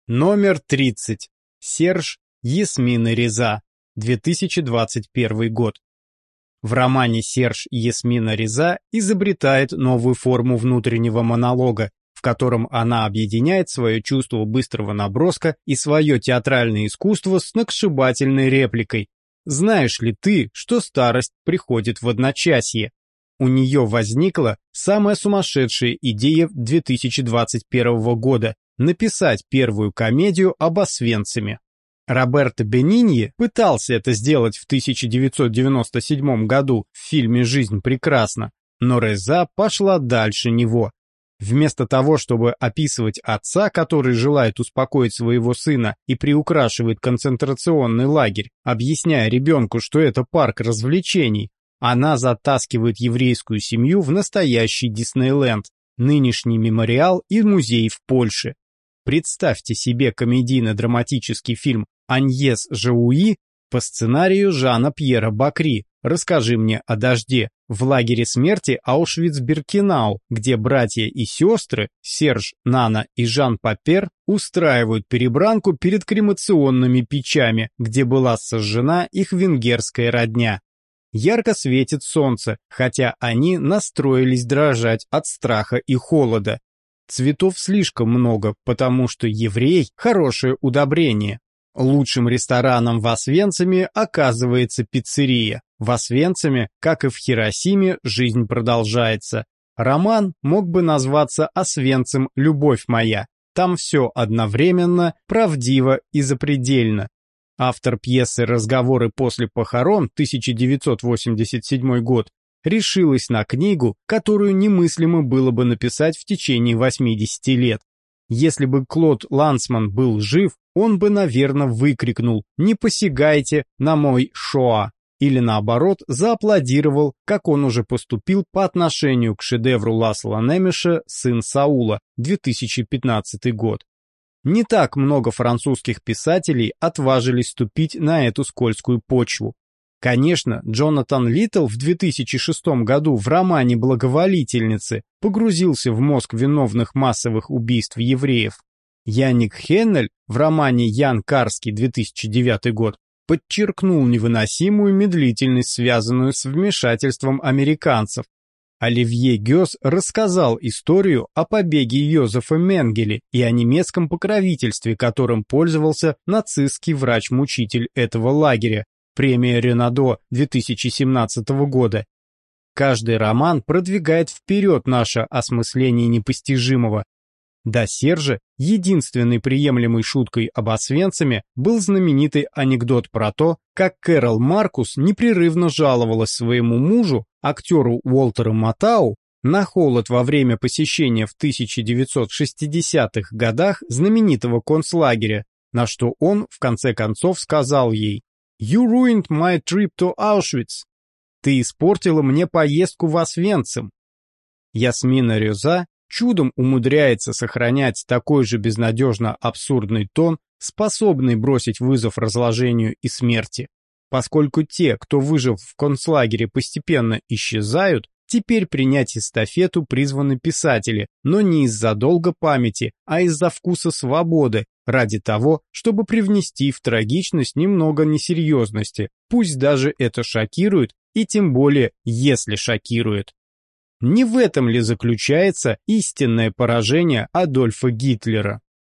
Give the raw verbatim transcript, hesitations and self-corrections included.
Номер тридцать. Серж Ясмин и Реза. две тысячи двадцать первый год. В романе Серж Ясмин и Реза изобретает новую форму внутреннего монолога, в котором она объединяет свое чувство быстрого наброска и свое театральное искусство с сногсшибательной репликой. «Знаешь ли ты, что старость приходит в одночасье?» У нее возникла самая сумасшедшая идея две тысячи двадцать первого года – написать первую комедию об Освенциме. Роберто Бениньи пытался это сделать в тысяча девятьсот девяносто седьмом году в фильме «Жизнь прекрасна», но Реза пошла дальше него. Вместо того, чтобы описывать отца, который желает успокоить своего сына и приукрашивает концентрационный лагерь, объясняя ребенку, что это парк развлечений, она затаскивает еврейскую семью в настоящий Диснейленд, нынешний мемориал и музей в Польше. Представьте себе комедийно-драматический фильм «Аньес Жауи» по сценарию Жана-Пьера Бакри «Расскажи мне о дожде» в лагере смерти Аушвиц-Биркенау, где братья и сестры Серж, Нана и Жан Папер устраивают перебранку перед кремационными печами, где была сожжена их венгерская родня. Ярко светит солнце, хотя они настроились дрожать от страха и холода. Цветов слишком много, потому что еврей – хорошее удобрение. Лучшим рестораном в Освенциме оказывается пиццерия. В Освенциме, как и в Хиросиме, жизнь продолжается. Роман мог бы назваться «Освенцим. Любовь моя». Там все одновременно, правдиво и запредельно. Автор пьесы «Разговоры после похорон» тысяча девятьсот восемьдесят седьмой год решилась на книгу, которую немыслимо было бы написать в течение восьмидесяти лет. Если бы Клод Ланцман был жив, он бы, наверное, выкрикнул «Не посягайте на мой Шоа!» или, наоборот, зааплодировал, как он уже поступил по отношению к шедевру Ласло Немеша «Сын Саула» две тысячи пятнадцатый год. Не так много французских писателей отважились ступить на эту скользкую почву. Конечно, Джонатан Литтл в две тысячи шестом году в романе «Благоволительницы» погрузился в мозг виновных массовых убийств евреев. Яник Хеннель в романе «Ян Карский» две тысячи девятый год подчеркнул невыносимую медлительность, связанную с вмешательством американцев. Оливье Гёс рассказал историю о побеге Йозефа Менгеле и о немецком покровительстве, которым пользовался нацистский врач-мучитель этого лагеря, премия Ренадо две тысячи семнадцатого года. Каждый роман продвигает вперед наше осмысление непостижимого. До Сержа единственной приемлемой шуткой об Освенциме был знаменитый анекдот про то, как Кэрол Маркус непрерывно жаловалась своему мужу, актеру Уолтеру Матау, на холод во время посещения в тысяча девятьсот шестидесятых годах знаменитого концлагеря, на что он в конце концов сказал ей: «You ruined my trip to Auschwitz». «Ты испортила мне поездку в Освенцим». Ясмин и Реза чудом умудряется сохранять такой же безнадежно абсурдный тон, способный бросить вызов разложению и смерти. Поскольку те, кто выжил в концлагере, постепенно исчезают, теперь принять эстафету призваны писатели, но не из-за долга памяти, а из-за вкуса свободы, ради того, чтобы привнести в трагичность немного несерьезности, пусть даже это шокирует, и тем более, если шокирует. Не в этом ли заключается истинное поражение Адольфа Гитлера?